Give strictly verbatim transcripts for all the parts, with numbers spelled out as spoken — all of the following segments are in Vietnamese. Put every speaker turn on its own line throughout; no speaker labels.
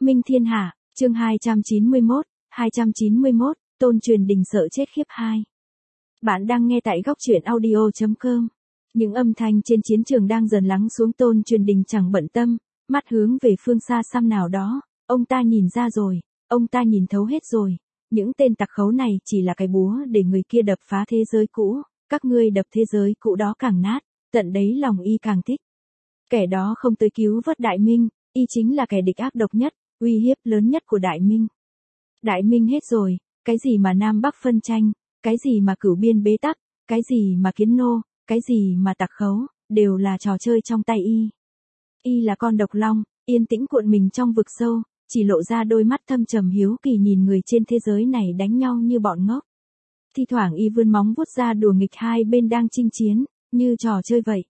Minh Thiên Hạ, chương hai trăm chín mươi mốt, hai trăm chín mươi mốt, Tôn Truyền Đình sợ chết khiếp hai. Bạn đang nghe tại góc truyện audio chấm com. Những âm thanh trên chiến trường đang dần lắng xuống. Tôn Truyền Đình chẳng bận tâm, mắt hướng về phương xa xăm nào đó, ông ta nhìn ra rồi, ông ta nhìn thấu hết rồi. Những tên tặc khấu này chỉ là cái búa để người kia đập phá thế giới cũ, các ngươi đập thế giới cũ đó càng nát, tận đấy lòng y càng thích. Kẻ đó không tới cứu vớt Đại Minh, y chính là kẻ địch ác độc nhất, uy hiếp lớn nhất của Đại Minh. Đại Minh hết rồi, cái gì mà Nam Bắc phân tranh, cái gì mà cửu biên bế tắc, cái gì mà kiến nô, cái gì mà tặc khấu, đều là trò chơi trong tay y. Y là con độc long, yên tĩnh cuộn mình trong vực sâu, chỉ lộ ra đôi mắt thâm trầm hiếu kỳ nhìn người trên thế giới này đánh nhau như bọn ngốc. Thi thoảng y vươn móng vuốt ra đùa nghịch hai bên đang chinh chiến, như trò chơi vậy.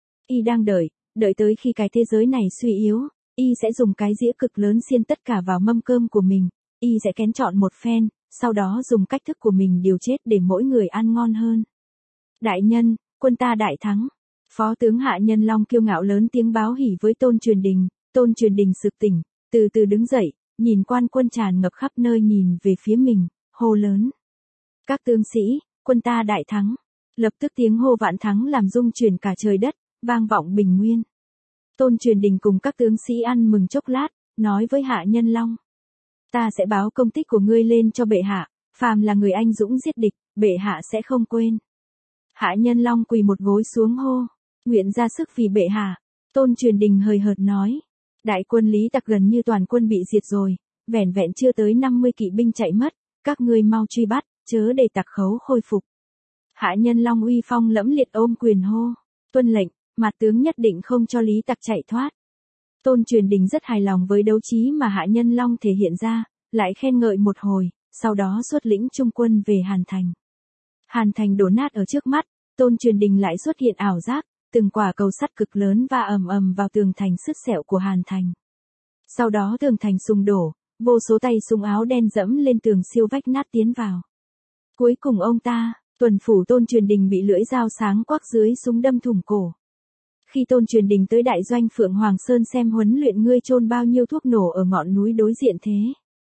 Y đang đợi, đợi tới khi cái thế giới này suy yếu, y sẽ dùng cái dĩa cực lớn xiên tất cả vào mâm cơm của mình, y sẽ kén chọn một phen, sau đó dùng cách thức của mình điều chết để mỗi người ăn ngon hơn. Đại nhân, quân ta đại thắng. Phó tướng Hạ Nhân Long kiêu ngạo lớn tiếng báo hỉ với Tôn Truyền Đình. Tôn Truyền Đình sực tỉnh, từ từ đứng dậy, nhìn quan quân tràn ngập khắp nơi nhìn về phía mình, hô lớn. Các tướng sĩ, quân ta đại thắng. Lập tức tiếng hô vạn thắng làm rung chuyển cả trời đất, vang vọng bình nguyên. Tôn Truyền Đình cùng các tướng sĩ ăn mừng chốc lát, nói với Hạ Nhân Long. Ta sẽ báo công tích của ngươi lên cho bệ hạ, phàm là người anh dũng giết địch, bệ hạ sẽ không quên. Hạ Nhân Long quỳ một gối xuống hô, nguyện ra sức vì bệ hạ. Tôn Truyền Đình hời hợt nói, đại quân Lý Tặc gần như toàn quân bị diệt rồi, vẻn vẹn chưa tới năm mươi kỵ binh chạy mất, các ngươi mau truy bắt, chớ để tặc khấu khôi phục. Hạ Nhân Long uy phong lẫm liệt ôm quyền hô, tuân lệnh, mặt tướng nhất định không cho Lý Tặc chạy thoát. Tôn Truyền Đình rất hài lòng với đấu trí mà Hạ Nhân Long thể hiện ra, lại khen ngợi một hồi, sau đó xuất lĩnh trung quân về Hàn Thành. Hàn Thành đổ nát ở trước mắt, Tôn Truyền Đình lại xuất hiện ảo giác, từng quả cầu sắt cực lớn va ầm ầm vào tường thành sứt sẹo của Hàn Thành. Sau đó tường thành sụp đổ, vô số tay súng áo đen dẫm lên tường siêu vách nát tiến vào. Cuối cùng ông ta, tuần phủ Tôn Truyền Đình bị lưỡi dao sáng quắc dưới súng đâm thủng cổ. Khi Tôn Truyền Đình tới đại doanh Phượng Hoàng Sơn xem huấn luyện ngươi chôn bao nhiêu thuốc nổ ở ngọn núi đối diện thế.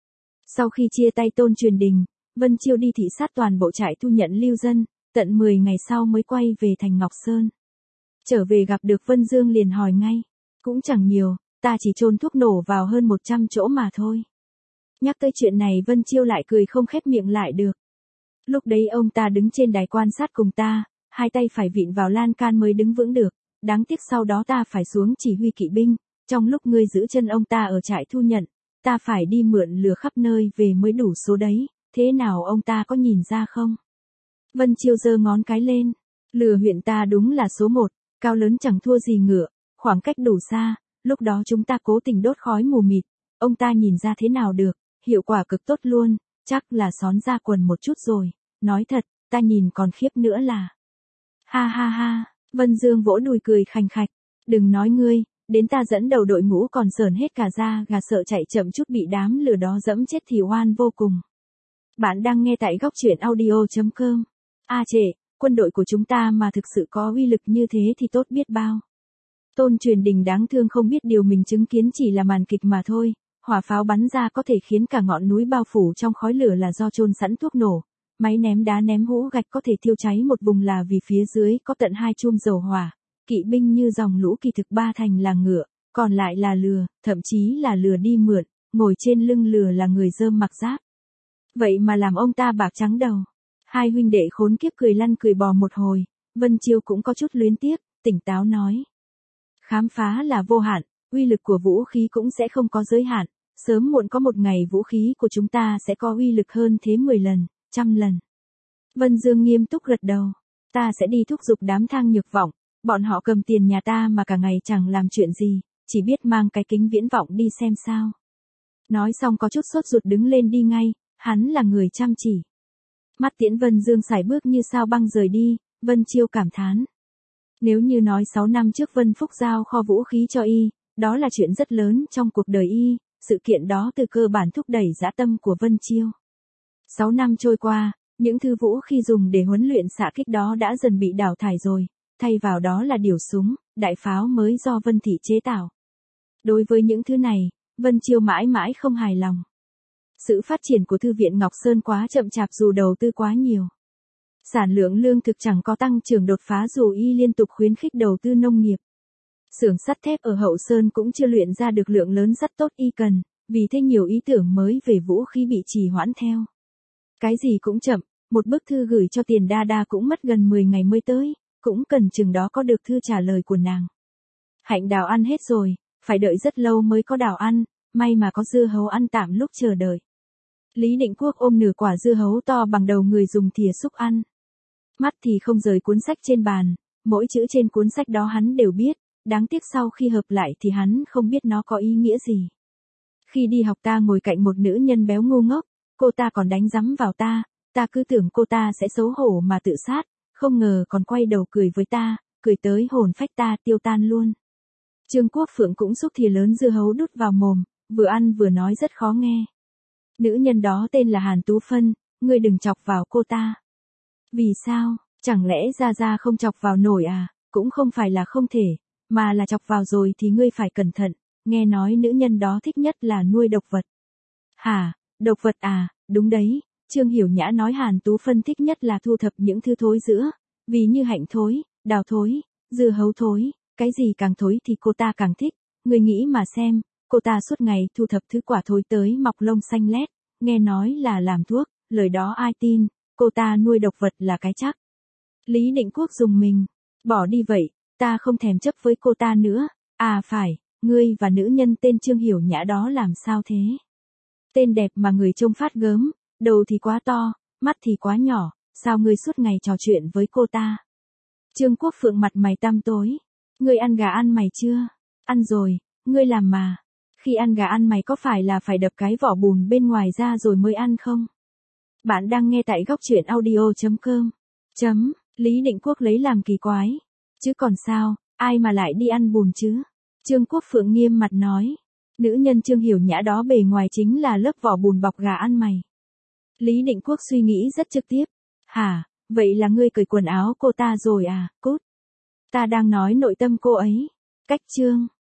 Sau khi chia tay Tôn Truyền Đình, Vân Chiêu đi thị sát toàn bộ trại thu nhận lưu dân, tận mười ngày sau mới quay về thành Ngọc Sơn. Trở về gặp được Vân Dương liền hỏi ngay, cũng chẳng nhiều, ta chỉ chôn thuốc nổ vào hơn một trăm chỗ mà thôi. Nhắc tới chuyện này Vân Chiêu lại cười không khép miệng lại được. Lúc đấy ông ta đứng trên đài quan sát cùng ta, hai tay phải vịn vào lan can mới đứng vững được, đáng tiếc sau đó ta phải xuống chỉ huy kỵ binh, trong lúc ngươi giữ chân ông ta ở trại thu nhận, ta phải đi mượn lừa khắp nơi về mới đủ số đấy, thế nào ông ta có nhìn ra không? Vân Chiêu giơ ngón cái lên, lừa huyện ta đúng là số một, cao lớn chẳng thua gì ngựa, khoảng cách đủ xa, lúc đó chúng ta cố tình đốt khói mù mịt, ông ta nhìn ra thế nào được, hiệu quả cực tốt luôn, chắc là xón ra quần một chút rồi, nói thật, ta nhìn còn khiếp nữa là. Ha ha ha, Vân Dương vỗ đùi cười khành khạch, đừng nói ngươi, đến ta dẫn đầu đội ngũ còn sởn hết cả da gà sợ chạy chậm chút bị đám lừa đó dẫm chết thì oan vô cùng. Bạn đang nghe tại góc truyện audio chấm com. A trệ, quân đội của chúng ta mà thực sự có uy lực như thế thì tốt biết bao. Tôn Truyền Đình đáng thương không biết điều mình chứng kiến chỉ là màn kịch mà thôi, hỏa pháo bắn ra có thể khiến cả ngọn núi bao phủ trong khói lửa là do chôn sẵn thuốc nổ, máy ném đá ném hũ gạch có thể thiêu cháy một vùng là vì phía dưới có tận hai chum dầu hỏa, kỵ binh như dòng lũ kỳ thực ba thành là ngựa, còn lại là lừa, thậm chí là lừa đi mượn, ngồi trên lưng lừa là người rơm mặc giáp. Vậy mà làm ông ta bạc trắng đầu. Hai huynh đệ khốn kiếp cười lăn cười bò một hồi, Vân Chiêu cũng có chút luyến tiếc, tỉnh táo nói. Khám phá là vô hạn, uy lực của vũ khí cũng sẽ không có giới hạn, sớm muộn có một ngày vũ khí của chúng ta sẽ có uy lực hơn thế mười lần, trăm lần. Vân Dương nghiêm túc gật đầu, ta sẽ đi thúc giục đám Thang Nhược Vọng, bọn họ cầm tiền nhà ta mà cả ngày chẳng làm chuyện gì, chỉ biết mang cái kính viễn vọng đi xem sao. Nói xong có chút sốt ruột đứng lên đi ngay, hắn là người chăm chỉ. Mắt Tiễn Vân Dương sải bước như sao băng rời đi, Vân Chiêu cảm thán. Nếu như nói sáu năm trước Vân Phúc giao kho vũ khí cho y, đó là chuyện rất lớn trong cuộc đời y, sự kiện đó từ cơ bản thúc đẩy dã tâm của Vân Chiêu. Sáu năm trôi qua, những thứ vũ khí dùng để huấn luyện xạ kích đó đã dần bị đào thải rồi, thay vào đó là điều súng, đại pháo mới do Vân Thị chế tạo. Đối với những thứ này, Vân Chiêu mãi mãi không hài lòng. Sự phát triển của Thư viện Ngọc Sơn quá chậm chạp dù đầu tư quá nhiều. Sản lượng lương thực chẳng có tăng trưởng đột phá dù y liên tục khuyến khích đầu tư nông nghiệp. Xưởng sắt thép ở Hậu Sơn cũng chưa luyện ra được lượng lớn sắt tốt y cần, vì thế nhiều ý tưởng mới về vũ khí bị trì hoãn theo. Cái gì cũng chậm, một bức thư gửi cho Tiền Đa Đa cũng mất gần mười ngày mới tới, cũng cần chừng đó có được thư trả lời của nàng. Hạnh đào ăn hết rồi, phải đợi rất lâu mới có đào ăn, may mà có dưa hấu ăn tạm lúc chờ đợi. Lý Định Quốc ôm nửa quả dưa hấu to bằng đầu người dùng thìa xúc ăn. Mắt thì không rời cuốn sách trên bàn, mỗi chữ trên cuốn sách đó hắn đều biết, đáng tiếc sau khi hợp lại thì hắn không biết nó có ý nghĩa gì. Khi đi học ta ngồi cạnh một nữ nhân béo ngu ngốc, cô ta còn đánh rắm vào ta, ta cứ tưởng cô ta sẽ xấu hổ mà tự sát, không ngờ còn quay đầu cười với ta, cười tới hồn phách ta tiêu tan luôn. Trương Quốc Phượng cũng xúc thìa lớn dưa hấu đút vào mồm, vừa ăn vừa nói rất khó nghe. Nữ nhân đó tên là Hàn Tú Phân, ngươi đừng chọc vào cô ta. Vì sao, chẳng lẽ Gia Gia không chọc vào nổi à, cũng không phải là không thể, mà là chọc vào rồi thì ngươi phải cẩn thận, nghe nói nữ nhân đó thích nhất là nuôi độc vật. Hả, độc vật à, đúng đấy, Trương Hiểu Nhã nói Hàn Tú Phân thích nhất là thu thập những thứ thối giữa, vì như hạnh thối, đào thối, dưa hấu thối, cái gì càng thối thì cô ta càng thích, ngươi nghĩ mà xem, cô ta suốt ngày thu thập thứ quả thối tới mọc lông xanh lét, nghe nói là làm thuốc, lời đó ai tin, cô ta nuôi độc vật là cái chắc. Lý Định Quốc dùng mình, bỏ đi vậy, ta không thèm chấp với cô ta nữa, à phải, ngươi và nữ nhân tên Trương Hiểu Nhã đó làm sao thế? Tên đẹp mà người trông phát gớm, đầu thì quá to, mắt thì quá nhỏ, sao ngươi suốt ngày trò chuyện với cô ta? Trương Quốc Phượng mặt mày tăm tối, ngươi ăn gà ăn mày chưa? Ăn rồi, ngươi làm mà. Khi ăn gà ăn mày có phải là phải đập cái vỏ bùn bên ngoài ra rồi mới ăn không? Bạn đang nghe tại góc truyện audio chấm com. Chấm, Lý Định Quốc lấy làm kỳ quái. Chứ còn sao, ai mà lại đi ăn bùn chứ? Trương Quốc Phượng nghiêm mặt nói. Nữ nhân Trương Hiểu Nhã đó bề ngoài chính là lớp vỏ bùn bọc gà ăn mày. Lý Định Quốc suy nghĩ rất trực tiếp. Hả, vậy là ngươi cởi quần áo cô ta rồi à, cút. Ta đang nói nội tâm cô ấy. Cách chương.